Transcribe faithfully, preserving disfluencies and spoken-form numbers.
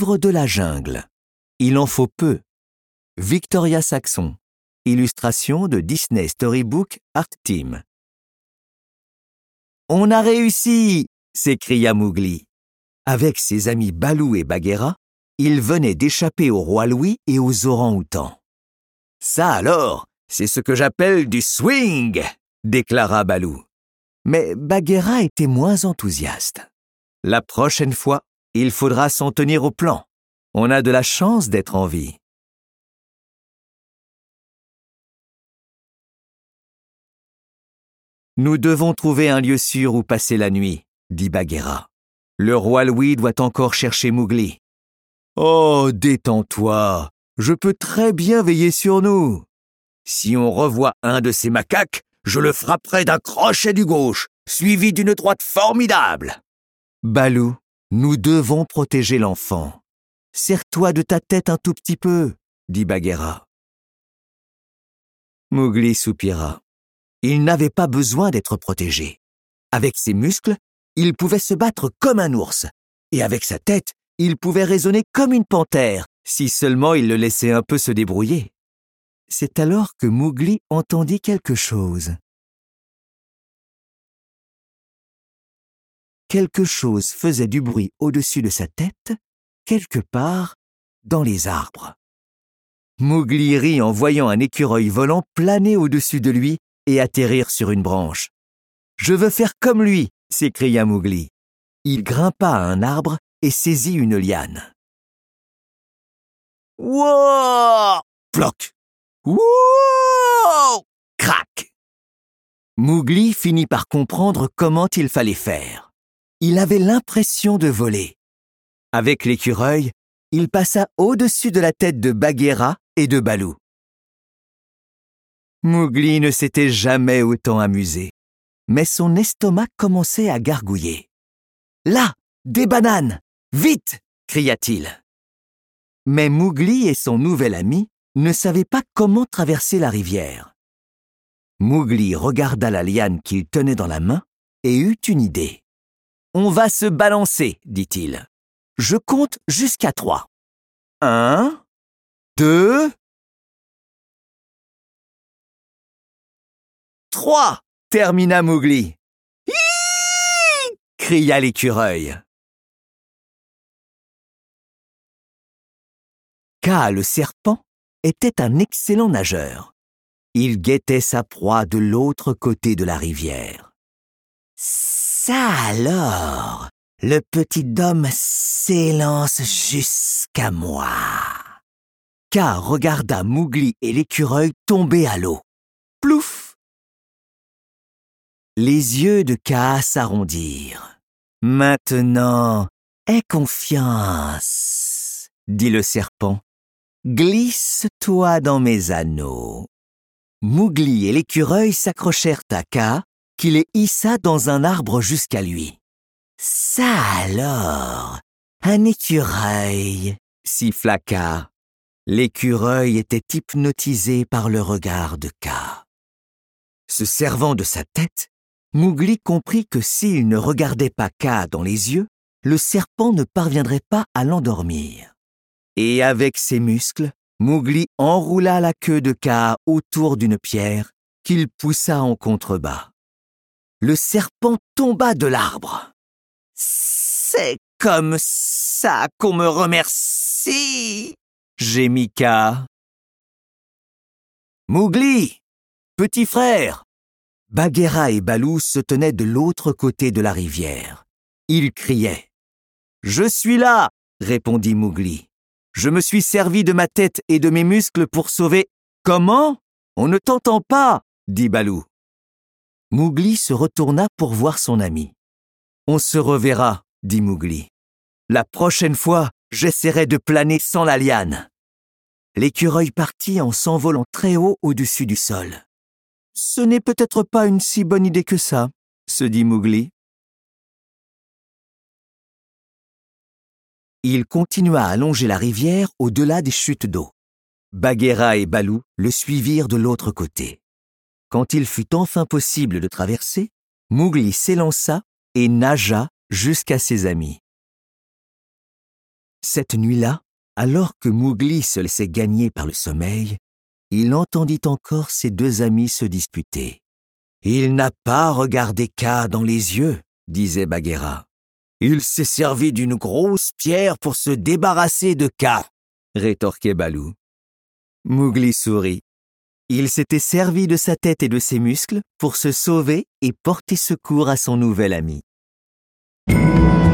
livre de la jungle. Il en faut peu. Victoria Saxon. Illustration de Disney Storybook Art Team. « On a réussi !» s'écria Mowgli. Avec ses amis Baloo et Bagheera, il venait d'échapper au roi Louis et aux orang-outans. « Ça alors, c'est ce que j'appelle du swing !» déclara Baloo. Mais Bagheera était moins enthousiaste. « La prochaine fois, il faudra s'en tenir au plan. On a de la chance d'être en vie. » « Nous devons trouver un lieu sûr où passer la nuit, » dit Bagheera. « Le roi Louis doit encore chercher Mowgli. »« Oh, détends-toi, je peux très bien veiller sur nous. Si on revoit un de ces macaques, je le frapperai d'un crochet du gauche, suivi d'une droite formidable. »« Baloo, nous devons protéger l'enfant. Serre-toi de ta tête un tout petit peu, » dit Bagheera. Mowgli soupira. Il n'avait pas besoin d'être protégé. Avec ses muscles, il pouvait se battre comme un ours. Et avec sa tête, il pouvait raisonner comme une panthère, si seulement il le laissait un peu se débrouiller. C'est alors que Mowgli entendit quelque chose. Quelque chose faisait du bruit au-dessus de sa tête, quelque part dans les arbres. Mowgli rit en voyant un écureuil volant planer au-dessus de lui et atterrir sur une branche. « Je veux faire comme lui !» s'écria Mowgli. Il grimpa à un arbre et saisit une liane. « Wouah !» Ploc !« Wouah !» Crac ! Mowgli finit par comprendre comment il fallait faire. Il avait l'impression de voler. Avec l'écureuil, il passa au-dessus de la tête de Bagheera et de Baloo. Mowgli ne s'était jamais autant amusé, mais son estomac commençait à gargouiller. « Là, des bananes! Vite !» cria-t-il. Mais Mowgli et son nouvel ami ne savaient pas comment traverser la rivière. Mowgli regarda la liane qu'il tenait dans la main et eut une idée. « On va se balancer, » dit-il. « Je compte jusqu'à trois. Un, deux... Trois !» termina Mowgli. « Hiiii !» cria l'écureuil. Kaa le serpent était un excellent nageur. Il guettait sa proie de l'autre côté de la rivière. « Ça alors, le petit homme s'élance jusqu'à moi. » Kaa regarda Mowgli et l'écureuil tomber à l'eau. Plouf! Les yeux de Kaa s'arrondirent. « Maintenant, aie confiance, » dit le serpent. « Glisse-toi dans mes anneaux. » Mowgli et l'écureuil s'accrochèrent à Kaa, qui les hissa dans un arbre jusqu'à lui. « Ça alors, un écureuil, » siffla Kaa. L'écureuil était hypnotisé par le regard de Kaa. Se servant de sa tête, Mowgli comprit que s'il ne regardait pas Kaa dans les yeux, le serpent ne parviendrait pas à l'endormir. Et avec ses muscles, Mowgli enroula la queue de Kaa autour d'une pierre qu'il poussa en contrebas. Le serpent tomba de l'arbre. « C'est comme ça qu'on me remercie !» gémit Kaa. « Mowgli, petit frère !» Bagheera et Baloo se tenaient de l'autre côté de la rivière. Ils criaient. « Je suis là !» répondit Mowgli. « Je me suis servi de ma tête et de mes muscles pour sauver... »« Comment ? On ne t'entend pas !» dit Baloo. Mowgli se retourna pour voir son ami. « On se reverra !» dit Mowgli. « La prochaine fois, j'essaierai de planer sans la liane. » L'écureuil partit en s'envolant très haut au-dessus du sol. « Ce n'est peut-être pas une si bonne idée que ça, » se dit Mowgli. Il continua à longer la rivière au-delà des chutes d'eau. Bagheera et Baloo le suivirent de l'autre côté. Quand il fut enfin possible de traverser, Mowgli s'élança et nagea jusqu'à ses amis. Cette nuit-là, alors que Mowgli se laissait gagner par le sommeil, il entendit encore ses deux amis se disputer. « Il n'a pas regardé Kaa dans les yeux, » disait Bagheera. « Il s'est servi d'une grosse pierre pour se débarrasser de Kaa, » rétorquait Baloo. Mowgli sourit. Il s'était servi de sa tête et de ses muscles pour se sauver et porter secours à son nouvel ami.